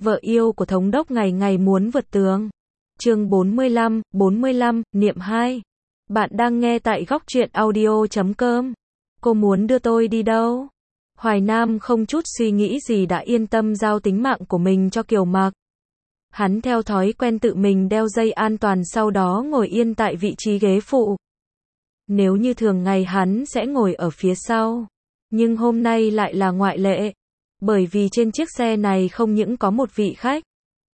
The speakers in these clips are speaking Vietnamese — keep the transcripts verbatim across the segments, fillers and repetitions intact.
Vợ yêu của thống đốc ngày ngày muốn vượt tường. Chương bốn mươi lăm, bốn mươi lăm, niệm hai. Bạn đang nghe tại góc truyện audio chấm com. Cô muốn đưa tôi đi đâu? Hoài Nam không chút suy nghĩ gì đã yên tâm giao tính mạng của mình cho Kiều Mạc. Hắn theo thói quen tự mình đeo dây an toàn, sau đó ngồi yên tại vị trí ghế phụ. Nếu như thường ngày hắn sẽ ngồi ở phía sau, nhưng hôm nay lại là ngoại lệ, bởi vì trên chiếc xe này không những có một vị khách.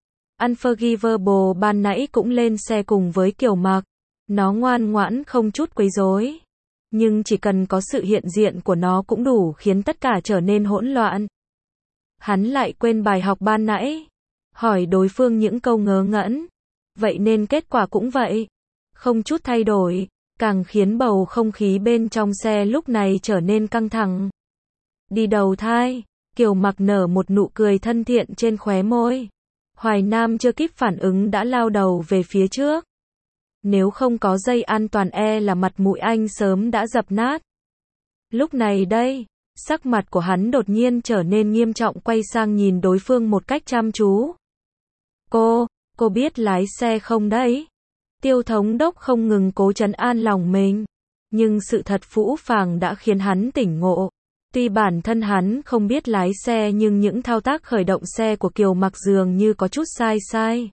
Unforgivable ban nãy cũng lên xe cùng với Kiều Mạc. Nó ngoan ngoãn không chút quấy rối, nhưng chỉ cần có sự hiện diện của nó cũng đủ khiến tất cả trở nên hỗn loạn. Hắn lại quên bài học ban nãy, hỏi đối phương những câu ngớ ngẩn, vậy nên kết quả cũng vậy, không chút thay đổi, càng khiến bầu không khí bên trong xe lúc này trở nên căng thẳng. Đi đầu thai, Kiều Mạc nở một nụ cười thân thiện trên khóe môi. Hoài Nam chưa kịp phản ứng đã lao đầu về phía trước. Nếu không có dây an toàn e là mặt mũi anh sớm đã dập nát. Lúc này đây, sắc mặt của hắn đột nhiên trở nên nghiêm trọng, quay sang nhìn đối phương một cách chăm chú. Cô, cô biết lái xe không đấy? Tiêu thống đốc không ngừng cố trấn an lòng mình, nhưng sự thật phũ phàng đã khiến hắn tỉnh ngộ. Tuy bản thân hắn không biết lái xe nhưng những thao tác khởi động xe của Kiều Mạc dường như có chút sai sai.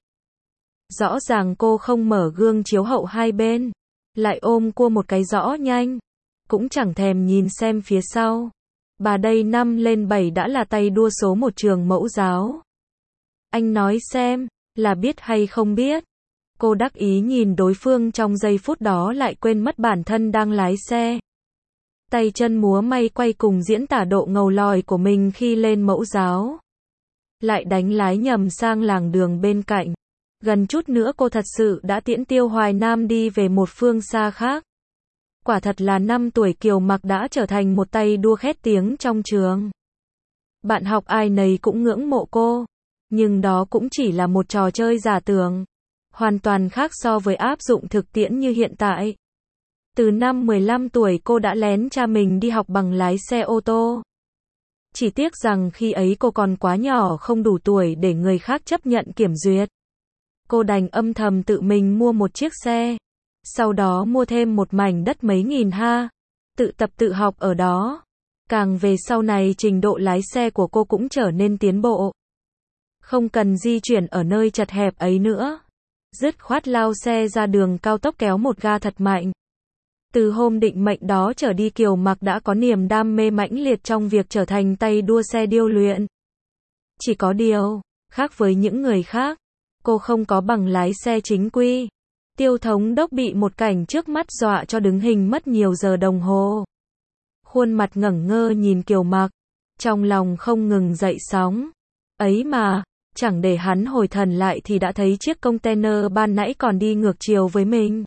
Rõ ràng cô không mở gương chiếu hậu hai bên, lại ôm cua một cái rõ nhanh, cũng chẳng thèm nhìn xem phía sau. Bà đây năm lên bảy đã là tay đua số một trường mẫu giáo. Anh nói xem, là biết hay không biết? Cô đắc ý nhìn đối phương, trong giây phút đó lại quên mất bản thân đang lái xe. Tay chân múa may quay cùng diễn tả độ ngầu lòi của mình khi lên mẫu giáo. Lại đánh lái nhầm sang làng đường bên cạnh. Gần chút nữa cô thật sự đã tiễn Tiêu Hoài Nam đi về một phương xa khác. Quả thật là năm tuổi Kiều Mạc đã trở thành một tay đua khét tiếng trong trường. Bạn học ai nấy cũng ngưỡng mộ cô. Nhưng đó cũng chỉ là một trò chơi giả tưởng. Hoàn toàn khác so với áp dụng thực tiễn như hiện tại. Từ năm mười lăm tuổi cô đã lén cha mình đi học bằng lái xe ô tô. Chỉ tiếc rằng khi ấy cô còn quá nhỏ, không đủ tuổi để người khác chấp nhận kiểm duyệt. Cô đành âm thầm tự mình mua một chiếc xe. Sau đó mua thêm một mảnh đất mấy nghìn ha. Tự tập tự học ở đó. Càng về sau này trình độ lái xe của cô cũng trở nên tiến bộ. Không cần di chuyển ở nơi chật hẹp ấy nữa. Dứt khoát lao xe ra đường cao tốc kéo một ga thật mạnh. Từ hôm định mệnh đó trở đi, Kiều Mạc đã có niềm đam mê mãnh liệt trong việc trở thành tay đua xe điêu luyện. Chỉ có điều, khác với những người khác, cô không có bằng lái xe chính quy. Tiêu thống đốc bị một cảnh trước mắt dọa cho đứng hình mất nhiều giờ đồng hồ. Khuôn mặt ngẩn ngơ nhìn Kiều Mạc, trong lòng không ngừng dậy sóng. Ấy mà, chẳng để hắn hồi thần lại thì đã thấy chiếc container ban nãy còn đi ngược chiều với mình.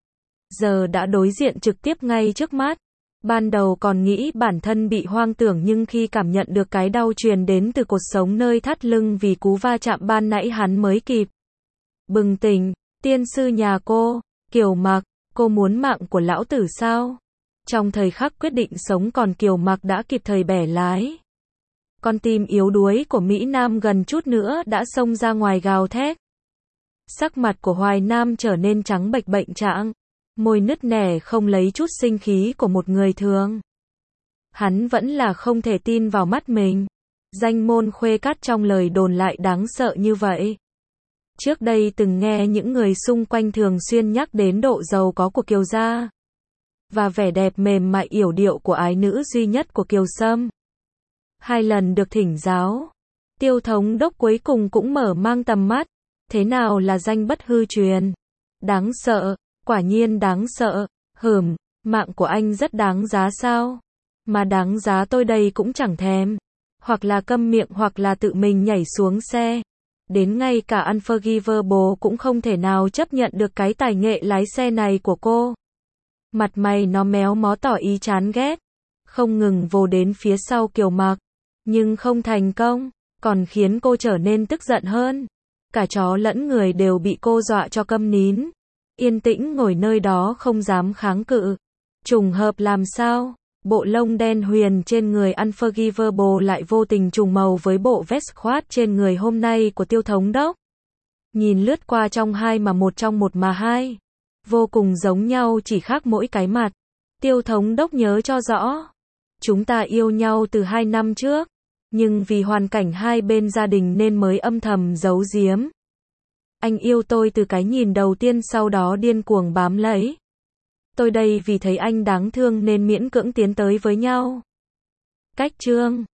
Giờ đã đối diện trực tiếp ngay trước mắt. Ban đầu còn nghĩ bản thân bị hoang tưởng, nhưng khi cảm nhận được cái đau truyền đến từ cột sống nơi thắt lưng vì cú va chạm ban nãy, hắn mới kịp bừng tỉnh. Tiên sư nhà cô, Kiều Mạc, cô muốn mạng của lão tử sao? Trong thời khắc quyết định sống còn, Kiều Mạc đã kịp thời bẻ lái. Con tim yếu đuối của Mỹ Nam gần chút nữa đã xông ra ngoài gào thét. Sắc mặt của Hoài Nam trở nên trắng bệch bệnh trạng. Môi nứt nẻ không lấy chút sinh khí của một người thường. Hắn vẫn là không thể tin vào mắt mình. Danh môn khuê cát trong lời đồn lại đáng sợ như vậy. Trước đây từng nghe những người xung quanh thường xuyên nhắc đến độ giàu có của Kiều gia. Và vẻ đẹp mềm mại yểu điệu của ái nữ duy nhất của Kiều Sâm. Hai lần được thỉnh giáo, Tiêu thống đốc cuối cùng cũng mở mang tầm mắt. Thế nào là danh bất hư truyền? Đáng sợ. Quả nhiên đáng sợ. Hừm, mạng của anh rất đáng giá sao? Mà đáng giá tôi đây cũng chẳng thèm. Hoặc là câm miệng hoặc là tự mình nhảy xuống xe. Đến ngay cả Unforgivable cũng không thể nào chấp nhận được cái tài nghệ lái xe này của cô. Mặt mày nó méo mó tỏ ý chán ghét. Không ngừng vồ đến phía sau Kiều Mạc. Nhưng không thành công, còn khiến cô trở nên tức giận hơn. Cả chó lẫn người đều bị cô dọa cho câm nín. Yên tĩnh ngồi nơi đó không dám kháng cự. Trùng hợp làm sao? Bộ lông đen huyền trên người Unforgivable lại vô tình trùng màu với bộ vest khoát trên người hôm nay của Tiêu Thống Đốc. Nhìn lướt qua trong hai mà một trong một mà hai. Vô cùng giống nhau chỉ khác mỗi cái mặt. Tiêu Thống Đốc nhớ cho rõ. Chúng ta yêu nhau từ hai năm trước. Nhưng vì hoàn cảnh hai bên gia đình nên mới âm thầm giấu giếm. Anh yêu tôi từ cái nhìn đầu tiên sau đó điên cuồng bám lấy. Tôi đây vì thấy anh đáng thương nên miễn cưỡng tiến tới với nhau. Cách chương